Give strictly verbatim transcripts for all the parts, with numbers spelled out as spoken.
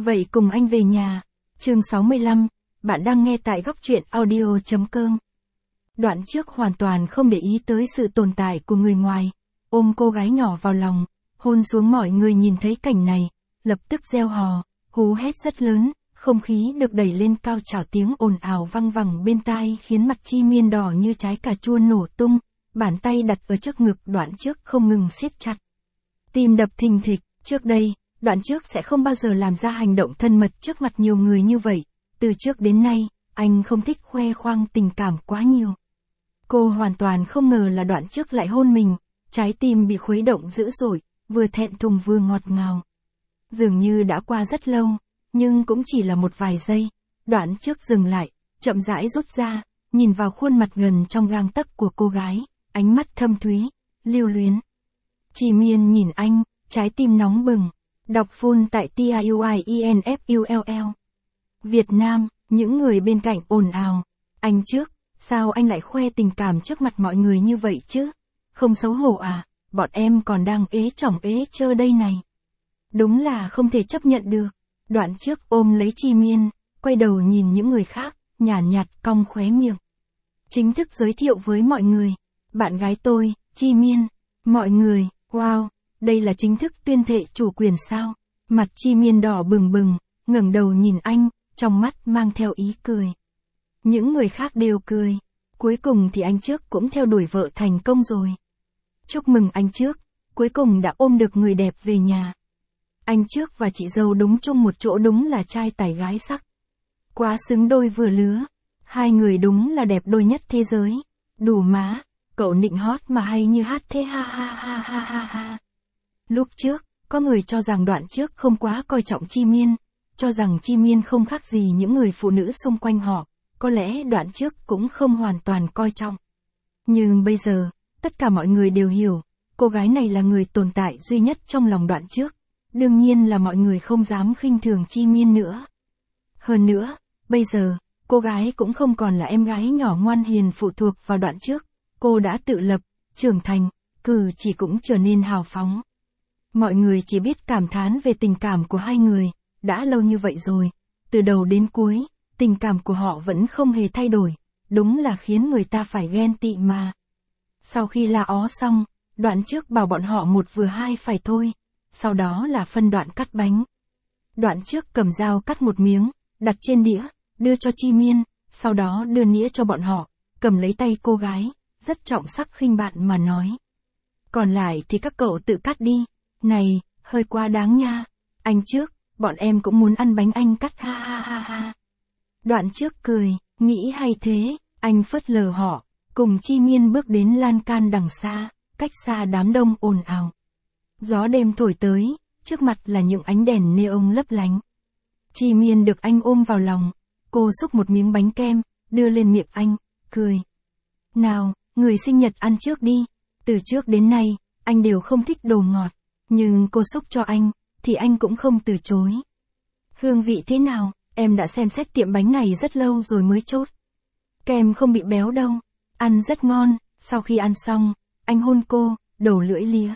Vậy cùng anh về nhà. Chương sáu mươi lăm, bạn đang nghe tại góc truyện audio chấm com. Đoạn trước hoàn toàn không để ý tới sự tồn tại của người ngoài, ôm cô gái nhỏ vào lòng, hôn xuống. Mọi người nhìn thấy cảnh này, lập tức reo hò, hú hét rất lớn, không khí được đẩy lên cao trào, tiếng ồn ào vang vẳng bên tai khiến mặt Chi Miên đỏ như trái cà chua nổ tung, bàn tay đặt ở trước ngực Đoạn trước không ngừng siết chặt. Tim đập thình thịch, trước đây, Đoạn trước sẽ không bao giờ làm ra hành động thân mật trước mặt nhiều người như vậy, từ trước đến nay, anh không thích khoe khoang tình cảm quá nhiều. Cô hoàn toàn không ngờ là Đoạn trước lại hôn mình, trái tim bị khuấy động dữ dội, vừa thẹn thùng vừa ngọt ngào. Dường như đã qua rất lâu, nhưng cũng chỉ là một vài giây, Đoạn trước dừng lại, chậm rãi rút ra, nhìn vào khuôn mặt gần trong gang tấc của cô gái, ánh mắt thâm thúy, lưu luyến. Chi Miên nhìn anh, trái tim nóng bừng, đọc full tại T I U I E N F U L L. Việt Nam, những người bên cạnh ồn ào, anh trước, sao anh lại khoe tình cảm trước mặt mọi người như vậy chứ? Không xấu hổ à, bọn em còn đang ế chỏng ế chơ đây này. Đúng là không thể chấp nhận được. Đoạn trước ôm lấy Chi Miên, quay đầu nhìn những người khác, nhàn nhạt, nhạt cong khóe miệng. Chính thức giới thiệu với mọi người, bạn gái tôi, Chi Miên. Mọi người, wow, đây là chính thức tuyên thệ chủ quyền sao? Mặt Chi Miên đỏ bừng bừng, ngẩng đầu nhìn anh, trong mắt mang theo ý cười. Những người khác đều cười. Cuối cùng thì anh trước cũng theo đuổi vợ thành công rồi. Chúc mừng anh trước, cuối cùng đã ôm được người đẹp về nhà. Anh trước và chị dâu đúng chung một chỗ, đúng là trai tài gái sắc. Quá xứng đôi vừa lứa. Hai người đúng là đẹp đôi nhất thế giới. Đủ má, cậu nịnh hót mà hay như hát thế, ha ha ha ha ha ha. Lúc trước, có người cho rằng Đoạn trước không quá coi trọng Chi Miên, cho rằng Chi Miên không khác gì những người phụ nữ xung quanh họ, có lẽ Đoạn trước cũng không hoàn toàn coi trọng. Nhưng bây giờ, tất cả mọi người đều hiểu, cô gái này là người tồn tại duy nhất trong lòng Đoạn trước, đương nhiên là mọi người không dám khinh thường Chi Miên nữa. Hơn nữa, bây giờ, cô gái cũng không còn là em gái nhỏ ngoan hiền phụ thuộc vào Đoạn trước, cô đã tự lập, trưởng thành, cử chỉ cũng trở nên hào phóng. Mọi người chỉ biết cảm thán về tình cảm của hai người, đã lâu như vậy rồi, từ đầu đến cuối, tình cảm của họ vẫn không hề thay đổi, đúng là khiến người ta phải ghen tị mà. Sau khi la ó xong, Đoạn trước bảo bọn họ một vừa hai phải thôi, sau đó là phân Đoạn cắt bánh. Đoạn trước cầm dao cắt một miếng, đặt trên đĩa, đưa cho Chi Miên, sau đó đưa nĩa cho bọn họ, cầm lấy tay cô gái, rất trọng sắc khinh bạn mà nói. Còn lại thì các cậu tự cắt đi, này, hơi quá đáng nha, anh trước, bọn em cũng muốn ăn bánh anh cắt, ha ha ha ha. Đoạn trước cười, nghĩ hay thế, anh phớt lờ họ, cùng Chi Miên bước đến lan can đằng xa, cách xa đám đông ồn ào. Gió đêm thổi tới, trước mặt là những ánh đèn neon lấp lánh. Chi Miên được anh ôm vào lòng, cô xúc một miếng bánh kem, đưa lên miệng anh, cười. Nào, người sinh nhật ăn trước đi, từ trước đến nay, anh đều không thích đồ ngọt, nhưng cô xúc cho anh, thì anh cũng không từ chối. Hương vị thế nào, em đã xem xét tiệm bánh này rất lâu rồi mới chốt. Kem không bị béo đâu, ăn rất ngon. Sau khi ăn xong, anh hôn cô, đầu lưỡi lia.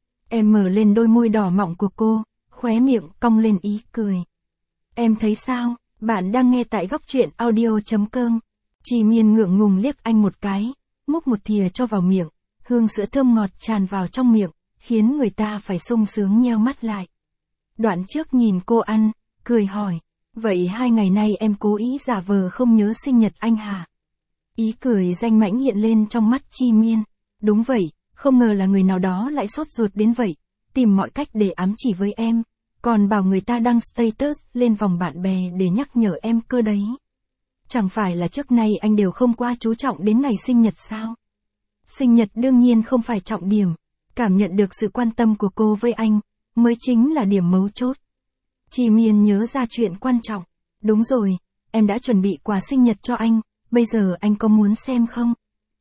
Em mở lên đôi môi đỏ mọng của cô, khóe miệng cong lên ý cười. Em thấy sao, bạn đang nghe tại góc truyện audio chấm com. Chi Miên ngượng ngùng liếc anh một cái, múc một thìa cho vào miệng, hương sữa thơm ngọt tràn vào trong miệng, khiến người ta phải sung sướng nheo mắt lại. Đoạn trước nhìn cô ăn, cười hỏi, vậy hai ngày nay em cố ý giả vờ không nhớ sinh nhật anh hả? Ý cười danh mãnh hiện lên trong mắt Chi Miên. Đúng vậy, không ngờ là người nào đó lại sốt ruột đến vậy, tìm mọi cách để ám chỉ với em, còn bảo người ta đăng status lên vòng bạn bè để nhắc nhở em cơ đấy. Chẳng phải là trước nay anh đều không qua chú trọng đến ngày sinh nhật sao? Sinh nhật đương nhiên không phải trọng điểm, cảm nhận được sự quan tâm của cô với anh, mới chính là điểm mấu chốt. Chi Miên nhớ ra chuyện quan trọng. Đúng rồi, em đã chuẩn bị quà sinh nhật cho anh, bây giờ anh có muốn xem không?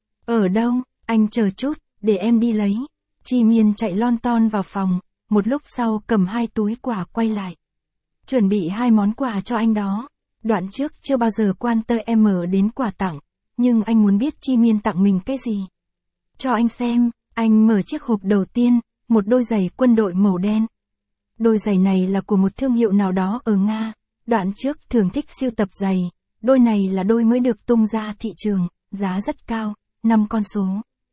Ở đâu, anh chờ chút, để em đi lấy. Chi Miên chạy lon ton vào phòng, một lúc sau cầm hai túi quà quay lại. Chuẩn bị hai món quà cho anh đó. Đoạn trước chưa bao giờ quan tâm em mở đến quà tặng, nhưng anh muốn biết Chi Miên tặng mình cái gì. Cho anh xem, anh mở chiếc hộp đầu tiên, một đôi giày quân đội màu đen. Đôi giày này là của một thương hiệu nào đó ở Nga. Đoạn trước thường thích sưu tập giày. Đôi này là đôi mới được tung ra thị trường, giá rất cao, năm con số.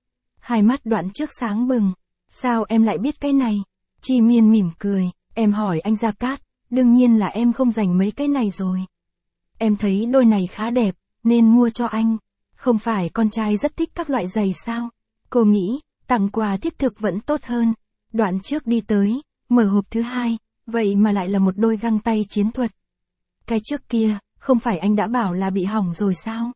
Hai mắt đoạn trước sáng bừng. Sao em lại biết cái này? Chi Miên mỉm cười, em hỏi anh Gia Cát, đương nhiên là em không dành mấy cái này rồi. Em thấy đôi này khá đẹp, nên mua cho anh. Không phải con trai rất thích các loại giày sao? Cô nghĩ, tặng quà thiết thực vẫn tốt hơn. Đoạn trước đi tới, mở hộp thứ hai, vậy mà lại là một đôi găng tay chiến thuật. Cái trước kia, không phải anh đã bảo là bị hỏng rồi sao?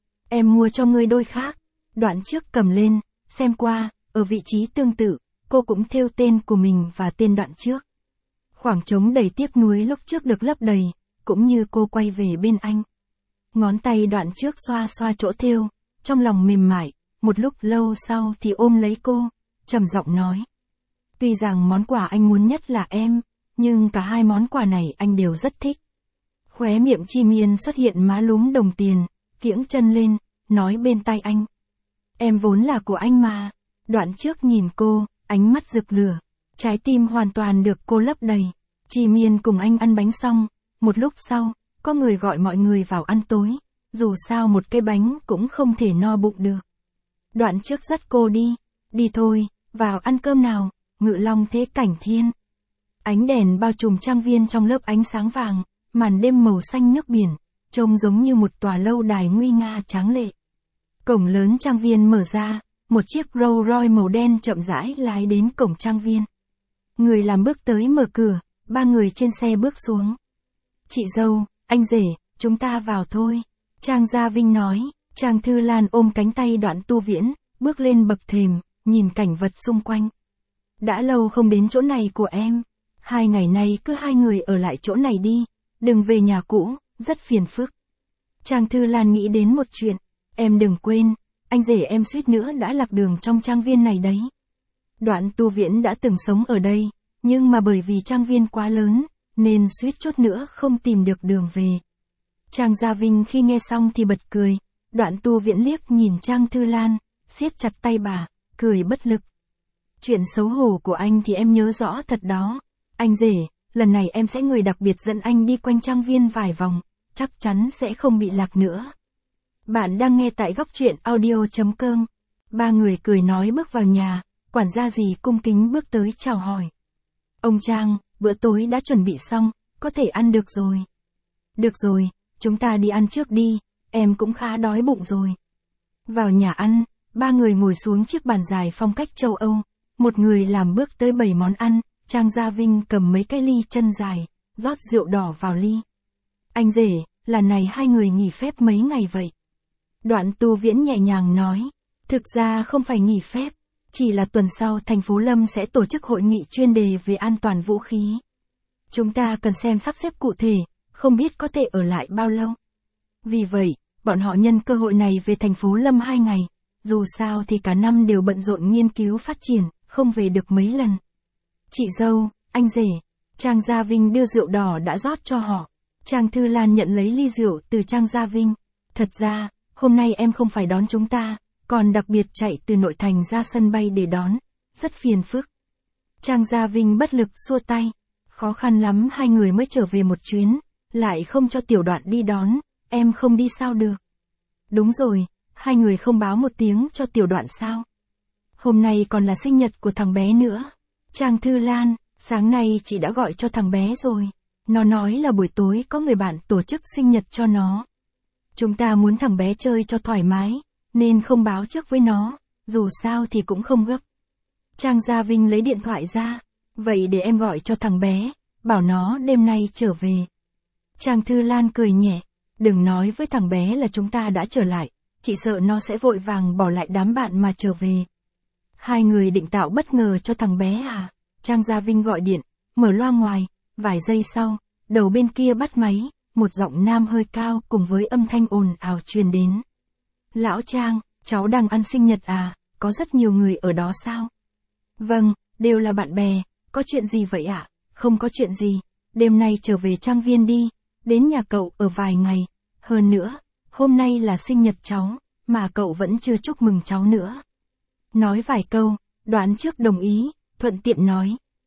Em mua cho ngươi đôi khác. Đoạn trước cầm lên, xem qua, ở vị trí tương tự, cô cũng thêu tên của mình và tên đoạn trước. Khoảng trống đầy tiếc nuối lúc trước được lấp đầy, cũng như cô quay về bên anh. Ngón tay đoạn trước xoa xoa chỗ thêu, trong lòng mềm mại, một lúc lâu sau thì ôm lấy cô, trầm giọng nói. Tuy rằng món quà anh muốn nhất là em, nhưng cả hai món quà này anh đều rất thích. Khóe miệng Chi Miên xuất hiện má lúm đồng tiền, kiễng chân lên, nói bên tai anh. Em vốn là của anh mà. Đoạn trước nhìn cô, ánh mắt rực lửa, trái tim hoàn toàn được cô lấp đầy. Chi Miên cùng anh ăn bánh xong, một lúc sau, có người gọi mọi người vào ăn tối, dù sao một cái bánh cũng không thể no bụng được. Đoạn trước dắt cô đi, đi thôi, vào ăn cơm nào, Ngự Long thế cảnh thiên. Ánh đèn bao trùm trang viên trong lớp ánh sáng vàng, màn đêm màu xanh nước biển, trông giống như một tòa lâu đài nguy nga tráng lệ. Cổng lớn trang viên mở ra, một chiếc Rolls Royce màu đen chậm rãi lái đến cổng trang viên. Người làm bước tới mở cửa, ba người trên xe bước xuống. Chị dâu, anh rể, chúng ta vào thôi. Trang Gia Vinh nói, Trang Thư Lan ôm cánh tay Đoạn Tu Viễn, bước lên bậc thềm, nhìn cảnh vật xung quanh. Đã lâu không đến chỗ này của em. Hai ngày nay cứ hai người ở lại chỗ này đi, đừng về nhà cũ, rất phiền phức. Trang Thư Lan nghĩ đến một chuyện, em đừng quên, anh rể em suýt nữa đã lạc đường trong trang viên này đấy. Đoạn Tu Viễn đã từng sống ở đây, nhưng mà bởi vì trang viên quá lớn, nên suýt chút nữa không tìm được đường về. Trang Gia Vinh khi nghe xong thì bật cười, Đoạn Tu Viễn liếc nhìn Trang Thư Lan, siết chặt tay bà, cười bất lực. Chuyện xấu hổ của anh thì em nhớ rõ thật đó. Anh rể, lần này em sẽ người đặc biệt dẫn anh đi quanh trang viên vài vòng, chắc chắn sẽ không bị lạc nữa. Bạn đang nghe tại góc truyện audio chấm com. Ba người cười nói bước vào nhà, quản gia dì cung kính bước tới chào hỏi. Ông Trang, bữa tối đã chuẩn bị xong, có thể ăn được rồi. Được rồi, chúng ta đi ăn trước đi, em cũng khá đói bụng rồi. Vào nhà ăn, ba người ngồi xuống chiếc bàn dài phong cách châu Âu. Một người làm bước tới bảy món ăn, Trang Gia Vinh cầm mấy cái ly chân dài, rót rượu đỏ vào ly. Anh rể, là này hai người nghỉ phép mấy ngày vậy? Đoạn Tu Viễn nhẹ nhàng nói, thực ra không phải nghỉ phép, chỉ là tuần sau thành phố Lâm sẽ tổ chức hội nghị chuyên đề về an toàn vũ khí. Chúng ta cần xem sắp xếp cụ thể, không biết có thể ở lại bao lâu. Vì vậy, bọn họ nhân cơ hội này về thành phố Lâm hai ngày, dù sao thì cả năm đều bận rộn nghiên cứu phát triển, không về được mấy lần. Chị dâu, anh rể, Trang Gia Vinh đưa rượu đỏ đã rót cho họ. Trang Thư Lan nhận lấy ly rượu từ Trang Gia Vinh. Thật ra, hôm nay em không phải đón chúng ta, còn đặc biệt chạy từ nội thành ra sân bay để đón, rất phiền phức. Trang Gia Vinh bất lực xua tay, khó khăn lắm hai người mới trở về một chuyến, lại không cho Tiểu Đoạn đi đón, em không đi sao được. Đúng rồi, hai người không báo một tiếng cho Tiểu Đoạn sao? Hôm nay còn là sinh nhật của thằng bé nữa. Trang Thư Lan, sáng nay chị đã gọi cho thằng bé rồi. Nó nói là buổi tối có người bạn tổ chức sinh nhật cho nó. Chúng ta muốn thằng bé chơi cho thoải mái, nên không báo trước với nó, dù sao thì cũng không gấp. Trang Gia Vinh lấy điện thoại ra, vậy để em gọi cho thằng bé, bảo nó đêm nay trở về. Trang Thư Lan cười nhẹ, đừng nói với thằng bé là chúng ta đã trở lại, chị sợ nó sẽ vội vàng bỏ lại đám bạn mà trở về. Hai người định tạo bất ngờ cho thằng bé à? Trang Gia Vinh gọi điện, mở loa ngoài, vài giây sau, đầu bên kia bắt máy, một giọng nam hơi cao cùng với âm thanh ồn ào truyền đến. Lão Trang, cháu đang ăn sinh nhật à, có rất nhiều người ở đó sao? Vâng, đều là bạn bè, có chuyện gì vậy ạ? À? Không có chuyện gì, đêm nay trở về trang viên đi, đến nhà cậu ở vài ngày, hơn nữa, hôm nay là sinh nhật cháu, mà cậu vẫn chưa chúc mừng cháu nữa. Nói vài câu, Đoán trước đồng ý, thuận tiện nói.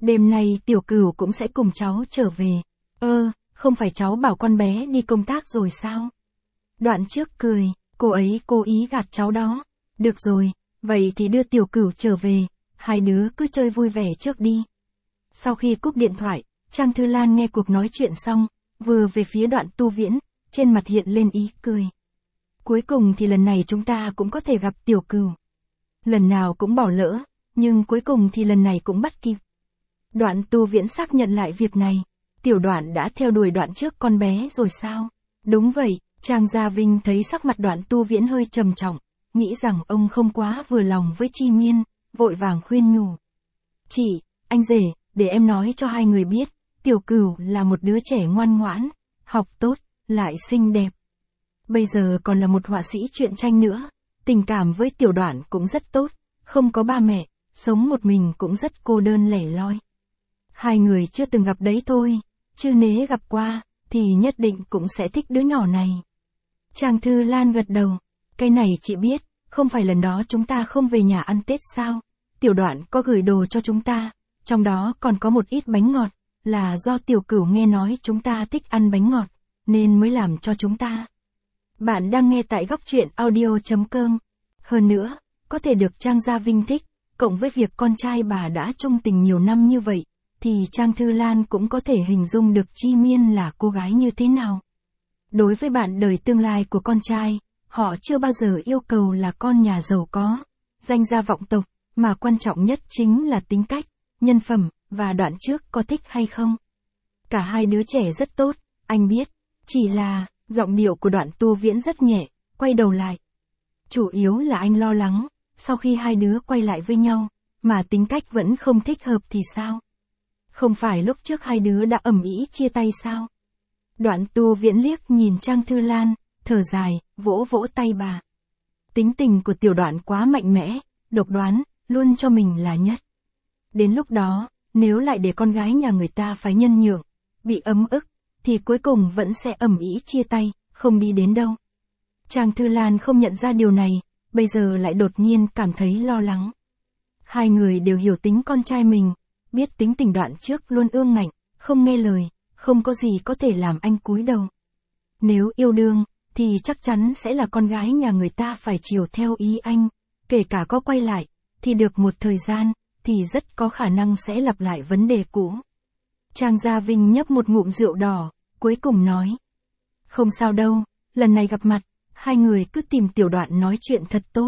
Đêm nay tiểu cửu cũng sẽ cùng cháu trở về. Ơ, không phải cháu bảo con bé đi công tác rồi sao? Đoạn trước cười, cô ấy cố ý gạt cháu đó. Được rồi, vậy thì đưa tiểu cửu trở về, hai đứa cứ chơi vui vẻ trước đi. Sau khi cúp điện thoại, Trang Thư Lan nghe cuộc nói chuyện xong, vừa về phía Đoạn Tu Viễn, trên mặt hiện lên ý cười. Cuối cùng thì lần này chúng ta cũng có thể gặp tiểu cửu. Lần nào cũng bỏ lỡ, nhưng cuối cùng thì lần này cũng bắt kịp. Đoạn Tu Viễn xác nhận lại việc này. Tiểu Đoạn đã theo đuổi Đoạn trước con bé rồi sao? Đúng vậy, Trang Gia Vinh thấy sắc mặt Đoạn Tu Viễn hơi trầm trọng, nghĩ rằng ông không quá vừa lòng với Chi Miên, vội vàng khuyên nhủ. Chị, anh rể, để em nói cho hai người biết, tiểu cửu là một đứa trẻ ngoan ngoãn, học tốt, lại xinh đẹp. Bây giờ còn là một họa sĩ truyện tranh nữa, tình cảm với Tiểu Đoạn cũng rất tốt, không có ba mẹ, sống một mình cũng rất cô đơn lẻ loi. Hai người chưa từng gặp đấy thôi, chứ nếu gặp qua, thì nhất định cũng sẽ thích đứa nhỏ này. Trang Thư Lan gật đầu, cái này chị biết, không phải lần đó chúng ta không về nhà ăn Tết sao? Tiểu Đoạn có gửi đồ cho chúng ta, trong đó còn có một ít bánh ngọt, là do tiểu cửu nghe nói chúng ta thích ăn bánh ngọt, nên mới làm cho chúng ta. Bạn đang nghe tại góc truyện audio chấm com. Hơn nữa, có thể được Trang Gia Vinh thích, cộng với việc con trai bà đã chung tình nhiều năm như vậy, thì Trang Thư Lan cũng có thể hình dung được Chi Miên là cô gái như thế nào. Đối với bạn đời tương lai của con trai, họ chưa bao giờ yêu cầu là con nhà giàu có, danh gia vọng tộc, mà quan trọng nhất chính là tính cách, nhân phẩm, và Đoạn trước có thích hay không. Cả hai đứa trẻ rất tốt, anh biết, chỉ là, giọng điệu của Đoạn Tu Viễn rất nhẹ, quay đầu lại. Chủ yếu là anh lo lắng, sau khi hai đứa quay lại với nhau, mà tính cách vẫn không thích hợp thì sao? Không phải lúc trước hai đứa đã ầm ĩ chia tay sao? Đoạn Tu Viễn liếc nhìn Trang Thư Lan, thở dài, vỗ vỗ tay bà. Tính tình của Tiểu Đoạn quá mạnh mẽ, độc đoán, luôn cho mình là nhất. Đến lúc đó, nếu lại để con gái nhà người ta phải nhân nhượng, bị ấm ức, thì cuối cùng vẫn sẽ ầm ĩ chia tay, không đi đến đâu. Trang Thư Lan không nhận ra điều này, bây giờ lại đột nhiên cảm thấy lo lắng. Hai người đều hiểu tính con trai mình, biết tính tình Đoạn trước luôn ương ngạnh, không nghe lời, không có gì có thể làm anh cúi đầu. Nếu yêu đương, thì chắc chắn sẽ là con gái nhà người ta phải chiều theo ý anh, kể cả có quay lại, thì được một thời gian, thì rất có khả năng sẽ lặp lại vấn đề cũ. Trang Gia Vinh nhấp một ngụm rượu đỏ, cuối cùng nói. Không sao đâu, lần này gặp mặt, hai người cứ tìm Tiểu Đoạn nói chuyện thật tốt.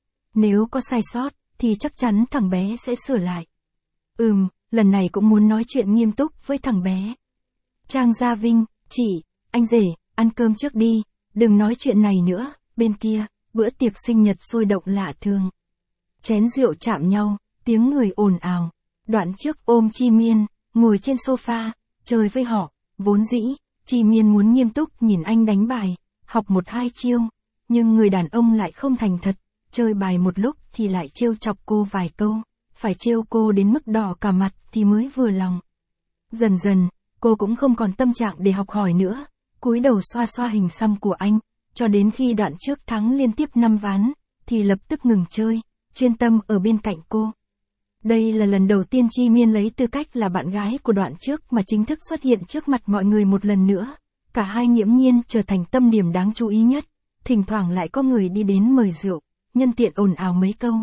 Nếu có sai sót, thì chắc chắn thằng bé sẽ sửa lại. Ừm, lần này cũng muốn nói chuyện nghiêm túc với thằng bé. Trang Gia Vinh, chị, anh rể, ăn cơm trước đi, đừng nói chuyện này nữa, bên kia, bữa tiệc sinh nhật sôi động lạ thường. Chén rượu chạm nhau, tiếng người ồn ào. Đoạn trước ôm Chi Miên, ngồi trên sofa, chơi với họ, vốn dĩ, Chi Miên muốn nghiêm túc nhìn anh đánh bài, học một hai chiêu, nhưng người đàn ông lại không thành thật, chơi bài một lúc thì lại trêu chọc cô vài câu, phải trêu cô đến mức đỏ cả mặt thì mới vừa lòng. Dần dần, cô cũng không còn tâm trạng để học hỏi nữa, cúi đầu xoa xoa hình xăm của anh, cho đến khi Đoạn trước thắng liên tiếp năm ván, thì lập tức ngừng chơi, chuyên tâm ở bên cạnh cô. Đây là lần đầu tiên Chi Miên lấy tư cách là bạn gái của Đoạn trước mà chính thức xuất hiện trước mặt mọi người một lần nữa. Cả hai nghiễm nhiên trở thành tâm điểm đáng chú ý nhất, thỉnh thoảng lại có người đi đến mời rượu, nhân tiện ồn ào mấy câu.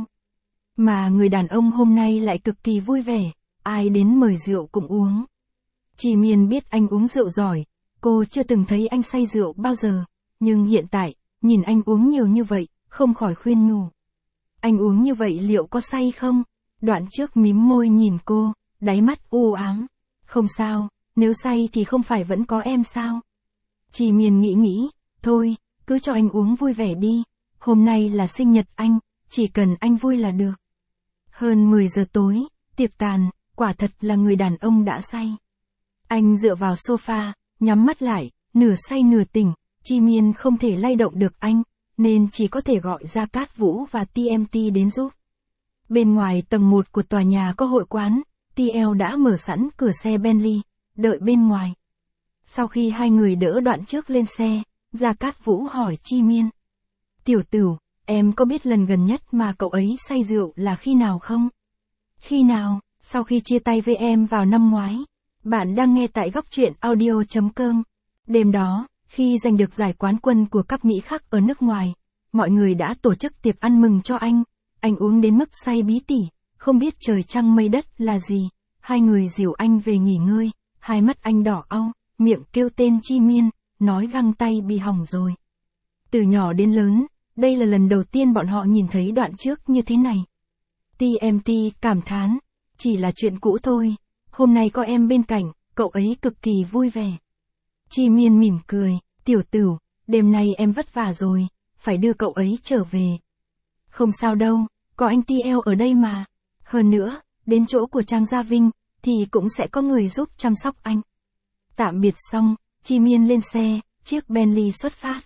Mà người đàn ông hôm nay lại cực kỳ vui vẻ, ai đến mời rượu cũng uống. Chi Miên biết anh uống rượu giỏi, cô chưa từng thấy anh say rượu bao giờ, nhưng hiện tại, nhìn anh uống nhiều như vậy, không khỏi khuyên nhủ. Anh uống như vậy liệu có say không? Đoạn trước mím môi nhìn cô, đáy mắt u ám. Không sao, nếu say thì không phải vẫn có em sao? Chi Miên nghĩ nghĩ, thôi, cứ cho anh uống vui vẻ đi, hôm nay là sinh nhật anh, chỉ cần anh vui là được. Hơn mười giờ tối, tiệc tàn, quả thật là người đàn ông đã say. Anh dựa vào sofa, nhắm mắt lại, nửa say nửa tỉnh, Chi Miên không thể lay động được anh, nên chỉ có thể gọi Gia Cát Vũ và tê em tê đến giúp. Bên ngoài tầng một của tòa nhà có hội quán, tê lờ đã mở sẵn cửa xe Bentley, đợi bên ngoài. Sau khi hai người đỡ Đoạn trước lên xe, Gia Cát Vũ hỏi Chi Miên. Tiểu Tửu, em có biết lần gần nhất mà cậu ấy say rượu là khi nào không? Khi nào? Sau khi chia tay với em vào năm ngoái, bạn đang nghe tại góc truyện audio.com. Đêm đó, khi giành được giải quán quân của Cup Mỹ Khắc ở nước ngoài, mọi người đã tổ chức tiệc ăn mừng cho anh. Anh uống đến mức say bí tỉ, không biết trời trăng mây đất là gì. Hai người dìu anh về nghỉ ngơi, hai mắt anh đỏ au, miệng kêu tên Chi Miên, nói găng tay bị hỏng rồi. Từ nhỏ đến lớn, đây là lần đầu tiên bọn họ nhìn thấy đoạn trước như thế này. tê em tê cảm thán, chỉ là chuyện cũ thôi, hôm nay có em bên cạnh, cậu ấy cực kỳ vui vẻ. Chi Miên mỉm cười, tiểu tửu, đêm nay em vất vả rồi, phải đưa cậu ấy trở về. Không sao đâu, có anh tê lờ ở đây mà. Hơn nữa, đến chỗ của Trang Gia Vinh, thì cũng sẽ có người giúp chăm sóc anh. Tạm biệt xong, Chi Miên lên xe, chiếc Bentley xuất phát.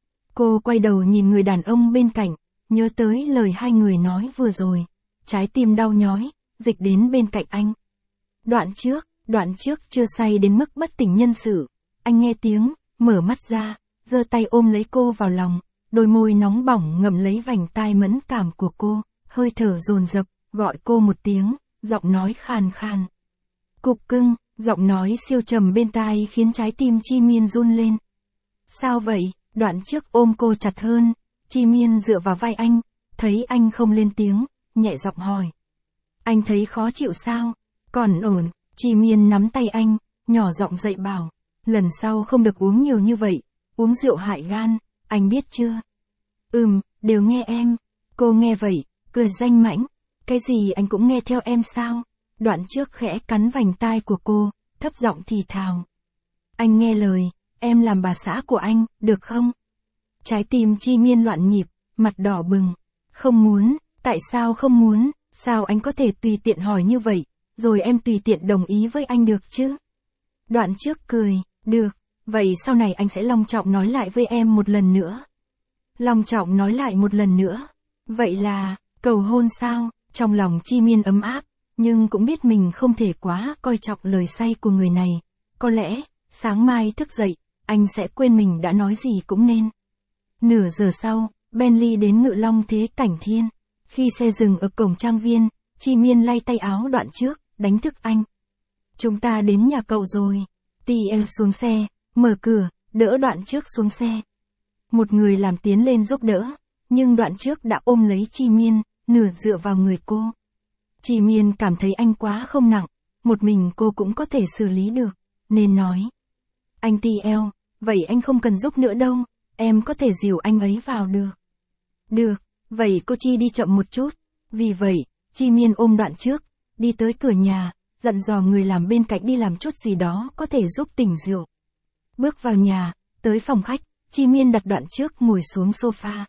Cô quay đầu nhìn người đàn ông bên cạnh, nhớ tới lời hai người nói vừa rồi. Trái tim đau nhói, dịch đến bên cạnh anh. Đoạn trước, đoạn trước chưa say đến mức bất tỉnh nhân sự. Anh nghe tiếng, mở mắt ra, giơ tay ôm lấy cô vào lòng, đôi môi nóng bỏng ngậm lấy vành tai mẫn cảm của cô, hơi thở dồn dập, gọi cô một tiếng, giọng nói khàn khàn. Cục cưng, giọng nói siêu trầm bên tai khiến trái tim Chi Miên run lên. Sao vậy? Đoạn trước ôm cô chặt hơn, Chi Miên dựa vào vai anh, thấy anh không lên tiếng, nhẹ giọng hỏi. Anh thấy khó chịu sao? Còn ổn, Chi Miên nắm tay anh, nhỏ giọng dạy bảo. Lần sau không được uống nhiều như vậy, uống rượu hại gan, anh biết chưa? Ừm, đều nghe em. Cô nghe vậy, cười danh mãnh. Cái gì anh cũng nghe theo em sao? Đoạn trước khẽ cắn vành tai của cô, thấp giọng thì thào. Anh nghe lời, em làm bà xã của anh, được không? Trái tim Chi Miên loạn nhịp, mặt đỏ bừng. Không muốn, tại sao không muốn, sao anh có thể tùy tiện hỏi như vậy, rồi em tùy tiện đồng ý với anh được chứ? Đoạn trước cười, được, vậy sau này anh sẽ long trọng nói lại với em một lần nữa. Long trọng nói lại một lần nữa, vậy là, cầu hôn sao? Trong lòng Chi Miên ấm áp, nhưng cũng biết mình không thể quá coi trọng lời say của người này. Có lẽ, sáng mai thức dậy, anh sẽ quên mình đã nói gì cũng nên. Nửa giờ sau, Bentley đến Ngự Long Thế Cảnh Thiên. Khi xe dừng ở cổng trang viên, Chi Miên lay tay áo đoạn trước, đánh thức anh. Chúng ta đến nhà cậu rồi. tê lờ xuống xe, mở cửa, đỡ đoạn trước xuống xe. Một người làm tiến lên giúp đỡ, nhưng đoạn trước đã ôm lấy Chi Miên, nửa dựa vào người cô. Chi Miên cảm thấy anh quá không nặng, một mình cô cũng có thể xử lý được, nên nói. Anh tê lờ, vậy anh không cần giúp nữa đâu, em có thể dìu anh ấy vào được. Được, vậy cô Chi đi chậm một chút. Vì vậy, Chi Miên ôm đoạn trước, đi tới cửa nhà, dặn dò người làm bên cạnh đi làm chút gì đó có thể giúp tỉnh rượu. Bước vào nhà, tới phòng khách, Chi Miên đặt đoạn trước ngồi xuống sofa.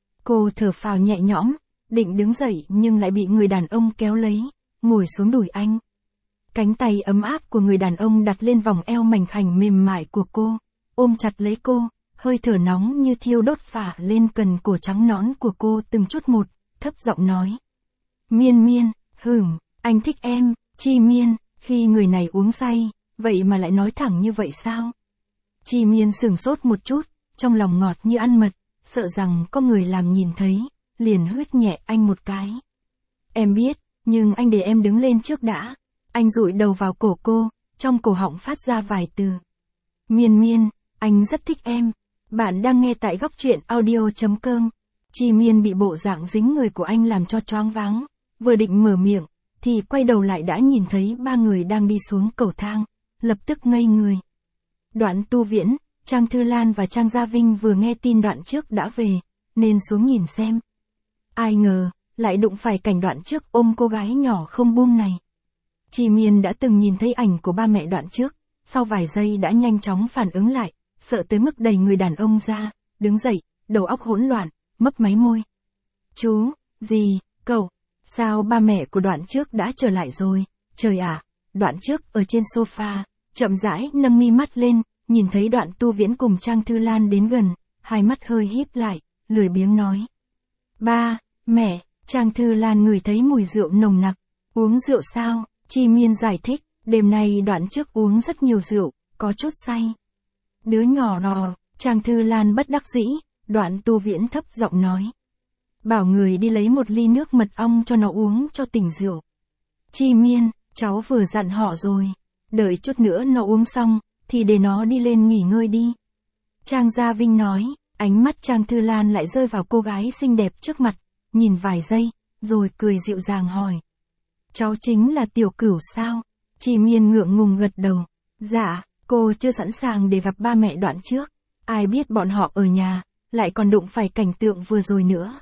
Cô thở phào nhẹ nhõm, định đứng dậy nhưng lại bị người đàn ông kéo lấy, ngồi xuống đùi anh. Cánh tay ấm áp của người đàn ông đặt lên vòng eo mảnh khảnh mềm mại của cô, ôm chặt lấy cô, hơi thở nóng như thiêu đốt phả lên cần cổ trắng nõn của cô từng chút một, thấp giọng nói. Miên Miên, hửm, anh thích em. Chi Miên, khi người này uống say, vậy mà lại nói thẳng như vậy sao? Chi Miên sửng sốt một chút, trong lòng ngọt như ăn mật, sợ rằng có người làm nhìn thấy, liền hít nhẹ anh một cái. Em biết, nhưng anh để em đứng lên trước đã. Anh dụi đầu vào cổ cô, trong cổ họng phát ra vài từ. Miên Miên, anh rất thích em. Bạn đang nghe tại góc truyện audio.com. Chi Miên bị bộ dạng dính người của anh làm cho choáng váng, vừa định mở miệng, thì quay đầu lại đã nhìn thấy ba người đang đi xuống cầu thang, lập tức ngây người. Đoạn Tu Viễn, Trang Thư Lan và Trang Gia Vinh vừa nghe tin đoạn trước đã về, nên xuống nhìn xem. Ai ngờ, lại đụng phải cảnh đoạn trước ôm cô gái nhỏ không buông này. Chi Miên đã từng nhìn thấy ảnh của ba mẹ đoạn trước, sau vài giây đã nhanh chóng phản ứng lại, sợ tới mức đẩy người đàn ông ra, đứng dậy, đầu óc hỗn loạn, mấp máy môi. Chú, gì, cậu, sao ba mẹ của đoạn trước đã trở lại rồi, trời ạ, à, đoạn trước ở trên sofa, chậm rãi nâng mi mắt lên, nhìn thấy đoạn Tu Viễn cùng Trang Thư Lan đến gần, hai mắt hơi híp lại, lười biếng nói. Ba, mẹ, Trang Thư Lan ngửi thấy mùi rượu nồng nặc, uống rượu sao, Chi Miên giải thích, đêm nay đoạn trước uống rất nhiều rượu, có chút say. Đứa nhỏ nò, Trang Thư Lan bất đắc dĩ, đoạn Tu Viễn thấp giọng nói. Bảo người đi lấy một ly nước mật ong cho nó uống cho tỉnh rượu. Chi Miên, cháu vừa dặn họ rồi. Đợi chút nữa nó uống xong, thì để nó đi lên nghỉ ngơi đi. Trang Gia Vinh nói, ánh mắt Trang Thư Lan lại rơi vào cô gái xinh đẹp trước mặt, nhìn vài giây, rồi cười dịu dàng hỏi. Cháu chính là Tiểu Cửu sao? Chi Miên ngượng ngùng gật đầu. Dạ, cô chưa sẵn sàng để gặp ba mẹ Đoạn trước. Ai biết bọn họ ở nhà, lại còn đụng phải cảnh tượng vừa rồi nữa.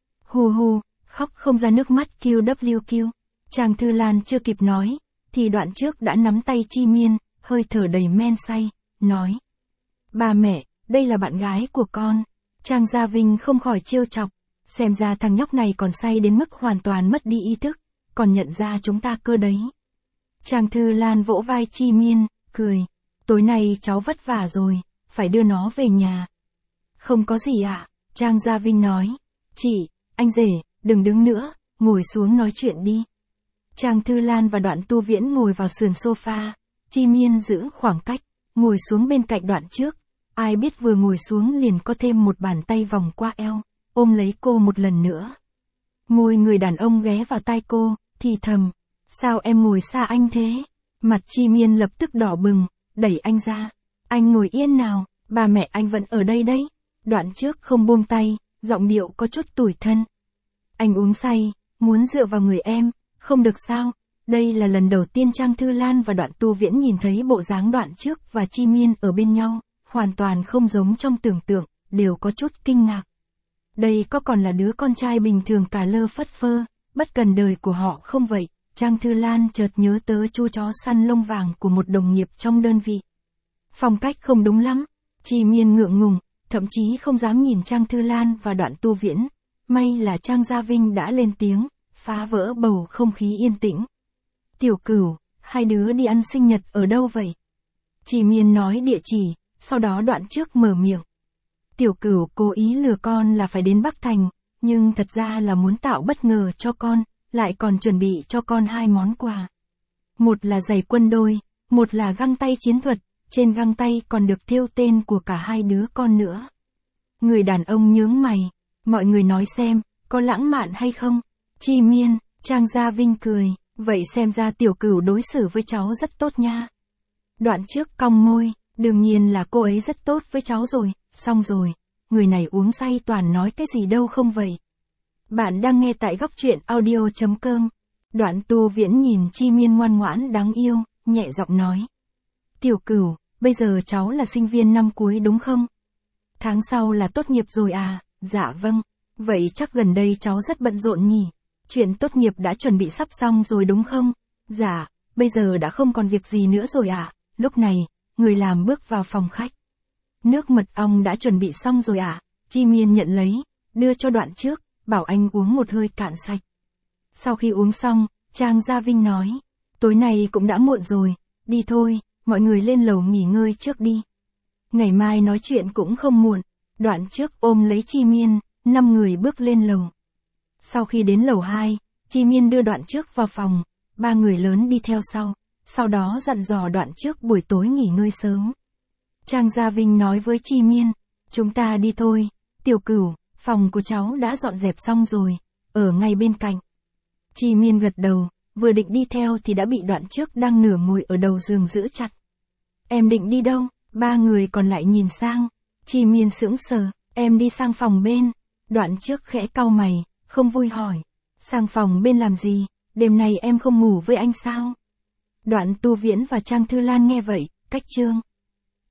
Hu hu, khóc không ra nước mắt Q W Q. Trang Thư Lan chưa kịp nói, thì Đoạn trước đã nắm tay Chi Miên, hơi thở đầy men say, nói. Ba mẹ, đây là bạn gái của con. Trang Gia Vinh không khỏi trêu chọc, xem ra thằng nhóc này còn say đến mức hoàn toàn mất đi ý thức, còn nhận ra chúng ta cơ đấy. Trang Thư Lan vỗ vai Chi Miên, cười. Tối nay cháu vất vả rồi, phải đưa nó về nhà. Không có gì ạ, à? Trang Gia Vinh nói. Chị, anh rể, đừng đứng nữa, ngồi xuống nói chuyện đi. Trang Thư Lan và Đoạn Tu Viễn ngồi vào sườn sofa, Chi Miên giữ khoảng cách, ngồi xuống bên cạnh Đoạn trước. Ai biết vừa ngồi xuống liền có thêm một bàn tay vòng qua eo, ôm lấy cô một lần nữa. Môi người đàn ông ghé vào tai cô, thì thầm. Sao em ngồi xa anh thế? Mặt Chi Miên lập tức đỏ bừng, đẩy anh ra. Anh ngồi yên nào, ba mẹ anh vẫn ở đây đấy. Đoạn trước không buông tay, giọng điệu có chút tủi thân. Anh uống say, muốn dựa vào người em, không được sao? Đây là lần đầu tiên Trang Thư Lan và Đoạn Tu Viễn nhìn thấy bộ dáng Đoạn trước và Chi Miên ở bên nhau, hoàn toàn không giống trong tưởng tượng, đều có chút kinh ngạc. Đây có còn là đứa con trai bình thường cả lơ phất phơ, bất cần đời của họ không vậy? Trang Thư Lan chợt nhớ tới chú chó săn lông vàng của một đồng nghiệp trong đơn vị. Phong cách không đúng lắm, Chi Miên ngượng ngùng, thậm chí không dám nhìn Trang Thư Lan và Đoạn Tu Viễn. May là Trang Gia Vinh đã lên tiếng, phá vỡ bầu không khí yên tĩnh. Tiểu Cửu, hai đứa đi ăn sinh nhật ở đâu vậy? Chi Miên nói địa chỉ, sau đó Đoạn trước mở miệng. Tiểu Cửu cố ý lừa con là phải đến Bắc Thành, nhưng thật ra là muốn tạo bất ngờ cho con, lại còn chuẩn bị cho con hai món quà. Một là giày quân đôi, một là găng tay chiến thuật, trên găng tay còn được thêu tên của cả hai đứa con nữa. Người đàn ông nhướng mày, mọi người nói xem, có lãng mạn hay không? Chi Miên, Trang Gia Vinh cười, vậy xem ra Tiểu Cửu đối xử với cháu rất tốt nha. Đoạn trước cong môi, đương nhiên là cô ấy rất tốt với cháu rồi, xong rồi, người này uống say toàn nói cái gì đâu không vậy. Bạn đang nghe tại góc truyện audio chấm com. Đoạn Tu Viễn nhìn Chi Miên ngoan ngoãn đáng yêu, nhẹ giọng nói. Tiểu Cửu, bây giờ cháu là sinh viên năm cuối đúng không? Tháng sau là tốt nghiệp rồi à? Dạ vâng. Vậy chắc gần đây cháu rất bận rộn nhỉ? Chuyện tốt nghiệp đã chuẩn bị sắp xong rồi đúng không? Dạ, bây giờ đã không còn việc gì nữa rồi à? Lúc này, người làm bước vào phòng khách. Nước mật ong đã chuẩn bị xong rồi à? Chi Miên nhận lấy, đưa cho Đoạn trước, bảo anh uống một hơi cạn sạch. Sau khi uống xong, Trang Gia Vinh nói, tối nay cũng đã muộn rồi, đi thôi, mọi người lên lầu nghỉ ngơi trước đi. Ngày mai nói chuyện cũng không muộn. Đoạn trước ôm lấy Chi Miên, năm người bước lên lầu. Sau khi đến lầu hai, Chi Miên đưa Đoạn trước vào phòng, ba người lớn đi theo sau, sau đó dặn dò Đoạn trước buổi tối nghỉ ngơi sớm. Trang Gia Vinh nói với Chi Miên, chúng ta đi thôi, Tiểu Cửu, phòng của cháu đã dọn dẹp xong rồi, ở ngay bên cạnh. Chi Miên gật đầu, vừa định đi theo thì đã bị Đoạn trước đang nửa ngồi ở đầu giường giữ chặt. Em định đi đâu? Ba người còn lại nhìn sang. Chi Miên sững sờ, em đi sang phòng bên. Đoạn trước khẽ cau mày, không vui hỏi. Sang phòng bên làm gì? Đêm nay em không ngủ với anh sao? Đoạn Tu Viễn và Trang Thư Lan nghe vậy, cách chương.